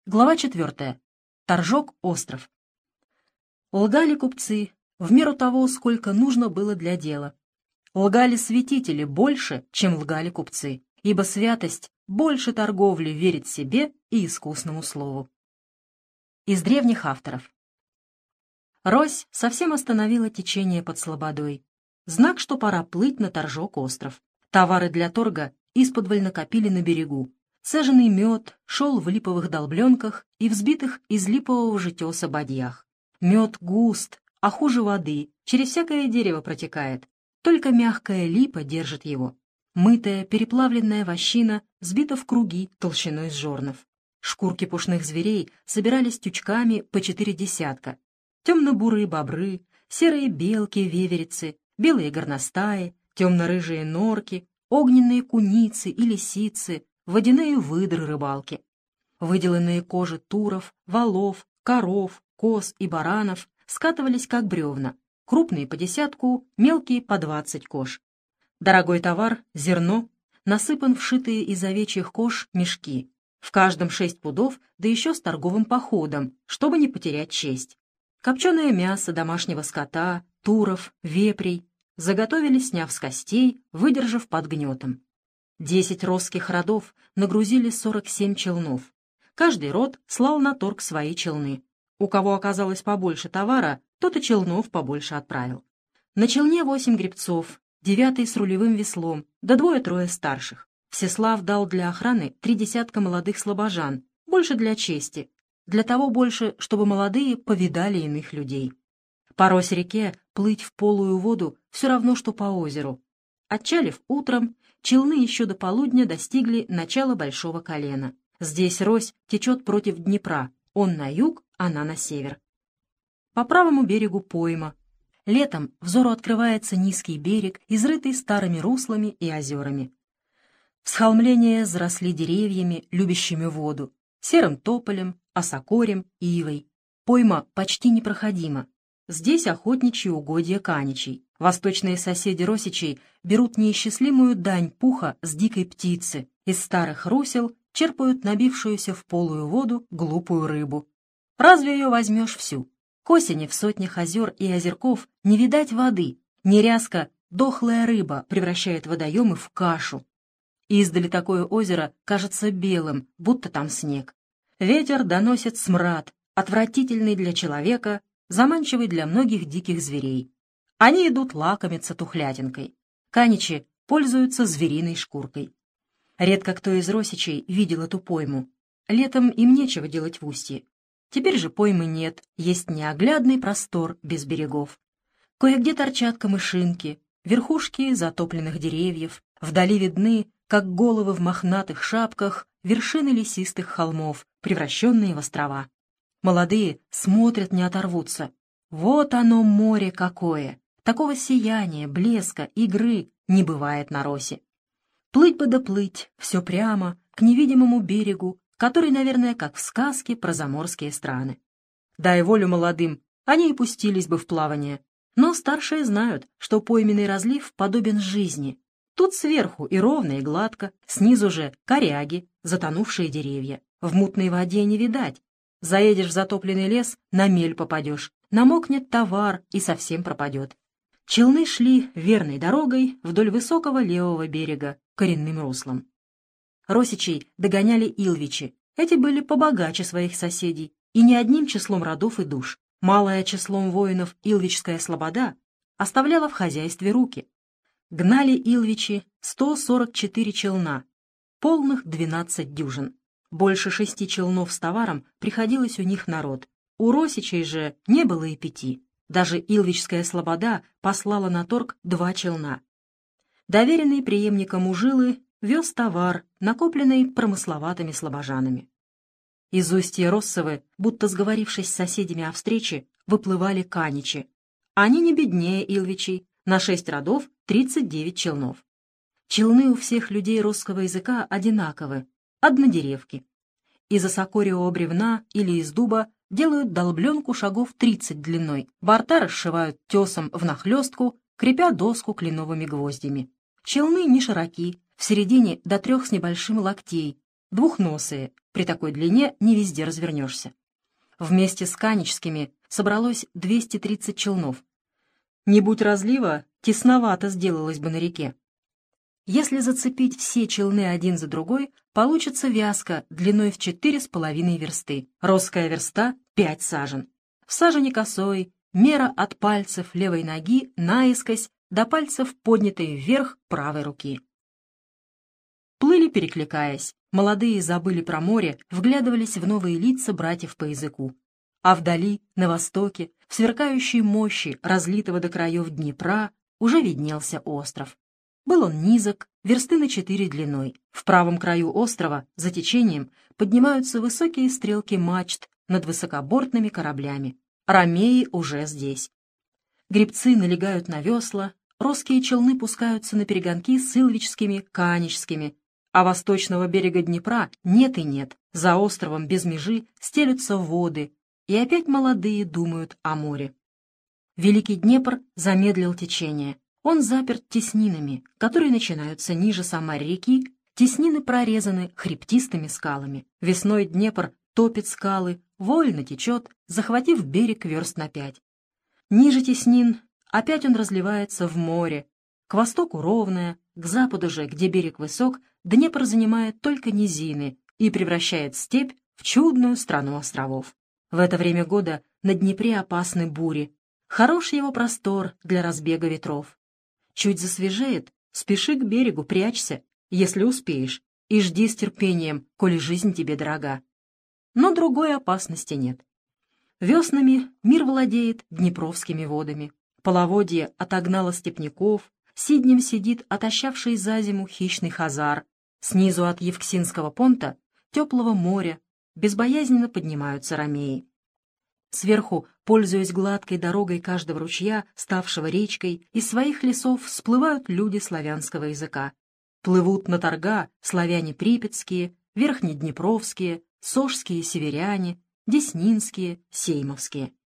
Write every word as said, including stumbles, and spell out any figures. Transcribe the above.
Глава четвертая. Торжок остров. Лгали купцы в меру того, сколько нужно было для дела. Лгали святители больше, чем лгали купцы, ибо святость больше торговли верит себе и искусному слову. Из древних авторов. Рось совсем остановила течение под слободой. Знак, что пора плыть на Торжок остров. Товары для торга исподволь накопили на берегу. Саженый мед шел в липовых долбленках и взбитых из липового же теса бадьях. Мед густ, а хуже воды, через всякое дерево протекает. Только мягкая липа держит его. Мытая, переплавленная вощина сбита в круги толщиной с жорнов. Шкурки пушных зверей собирались тючками по четыре десятка. Темно-бурые бобры, серые белки-веверицы, белые горностаи, темно-рыжие норки, огненные куницы и лисицы, водяные выдры рыбалки. Выделанные кожи туров, валов, коров, коз и баранов скатывались как бревна, крупные по десятку, мелкие по двадцать кож. Дорогой товар, зерно, насыпан вшитые из овечьих кож мешки. В каждом шесть пудов, да еще с торговым походом, чтобы не потерять честь. Копченое мясо домашнего скота, туров, вепрей заготовили, сняв с костей, выдержав под гнетом. Десять росских родов нагрузили сорок семь челнов. Каждый род слал на торг свои челны. У кого оказалось побольше товара, тот и челнов побольше отправил. На челне восемь гребцов, девятый с рулевым веслом, да двое-трое старших. Всеслав дал для охраны три десятка молодых слобожан, больше для чести, для того больше, чтобы молодые повидали иных людей. По Рось-реке плыть в полую воду все равно, что по озеру. Отчалив утром, челны еще до полудня достигли начала Большого колена. Здесь Рось течет против Днепра, он на юг, она на север. По правому берегу пойма. Летом взору открывается низкий берег, изрытый старыми руслами и озерами. Всхолмления заросли деревьями, любящими воду, серым тополем, осокорем, ивой. Пойма почти непроходима. Здесь охотничьи угодья каничей. Восточные соседи росичей берут неисчислимую дань пуха с дикой птицы. Из старых русел черпают набившуюся в полую воду глупую рыбу. Разве ее возьмешь всю? К осени в сотнях озер и озерков не видать воды. Нерязко дохлая рыба превращает водоемы в кашу. Издали такое озеро кажется белым, будто там снег. Ветер доносит смрад, отвратительный для человека, заманчивый для многих диких зверей. Они идут лакомиться тухлятинкой. Каничи пользуются звериной шкуркой. Редко кто из росичей видел эту пойму. Летом им нечего делать в устье. Теперь же поймы нет, есть неоглядный простор без берегов. Кое-где торчат камышинки, верхушки затопленных деревьев. Вдали видны, как головы в мохнатых шапках, вершины лесистых холмов, превращенные в острова. Молодые смотрят, не оторвутся. Вот оно море какое! Такого сияния, блеска, игры не бывает на росе. Плыть бы да плыть, все прямо, к невидимому берегу, который, наверное, как в сказке про заморские страны. Дай волю молодым, они и пустились бы в плавание. Но старшие знают, что пойменный разлив подобен жизни. Тут сверху и ровно, и гладко, снизу же коряги, затонувшие деревья. В мутной воде не видать. Заедешь в затопленный лес, на мель попадешь. Намокнет товар и совсем пропадет. Челны шли верной дорогой вдоль высокого левого берега, коренным руслом. Росичей догоняли илвичи. Эти были побогаче своих соседей, и не одним числом родов и душ. Малое числом воинов илвичская слобода оставляла в хозяйстве руки. Гнали илвичи сто сорок четыре челна, полных двенадцать дюжин. Больше шести челнов с товаром приходилось у них народ. У росичей же не было и пяти. Даже илвичская слобода послала на торг два челна. Доверенный преемником Ужилы вез товар, накопленный промысловатыми слобожанами. Из устья Россовы, будто сговорившись с соседями о встрече, выплывали каничи. Они не беднее илвичей, на шесть родов тридцать девять челнов. Челны у всех людей русского языка одинаковы, однодеревки. Из осокориевого бревна или из дуба делают долбленку шагов тридцать длиной, борта расшивают тесом внахлёстку, крепя доску кленовыми гвоздями. Челны не широки, в середине до трех с небольшим локтей, двухносые, при такой длине не везде развернешься. Вместе с каническими собралось двести тридцать челнов. Не будь разлива, тесновато сделалось бы на реке. Если зацепить все челны один за другой, получится вязка длиной в четыре с половиной версты, росская верста — пять сажен. В сажени косой мера от пальцев левой ноги наискось до пальцев, поднятой вверх правой руки. Плыли, перекликаясь. Молодые забыли про море, вглядывались в новые лица братьев по языку. А вдали, на востоке, в сверкающей мощи разлитого до краев Днепра, уже виднелся остров. Был он низок, версты на четыре длиной. В правом краю острова, за течением, поднимаются высокие стрелки мачт над высокобортными кораблями. Ромеи уже здесь. Гребцы налегают на весла, росские челны пускаются на перегонки с илвичскими, каническими, а восточного берега Днепра нет и нет. За островом без межи стелются воды, и опять молодые думают о море. Великий Днепр замедлил течение. Он заперт теснинами, которые начинаются ниже самой реки. Теснины прорезаны хребтистыми скалами. Весной Днепр топит скалы, вольно течет, захватив берег верст на пять. Ниже теснин опять он разливается в море. К востоку ровное, к западу же, где берег высок, Днепр занимает только низины и превращает степь в чудную страну островов. В это время года на Днепре опасны бури. Хорош его простор для разбега ветров. Чуть засвежеет, спеши к берегу, прячься, если успеешь, и жди с терпением, коли жизнь тебе дорога. Но другой опасности нет. Веснами мир владеет днепровскими водами. Половодье отогнало степняков, сиднем сидит отощавший за зиму хищный хазар. Снизу от Евксинского понта, теплого моря, безбоязненно поднимаются ромеи. Сверху, пользуясь гладкой дорогой каждого ручья, ставшего речкой, из своих лесов всплывают люди славянского языка. Плывут на торга славяне припятские, верхнеднепровские, сожские северяне, деснинские, сеймовские.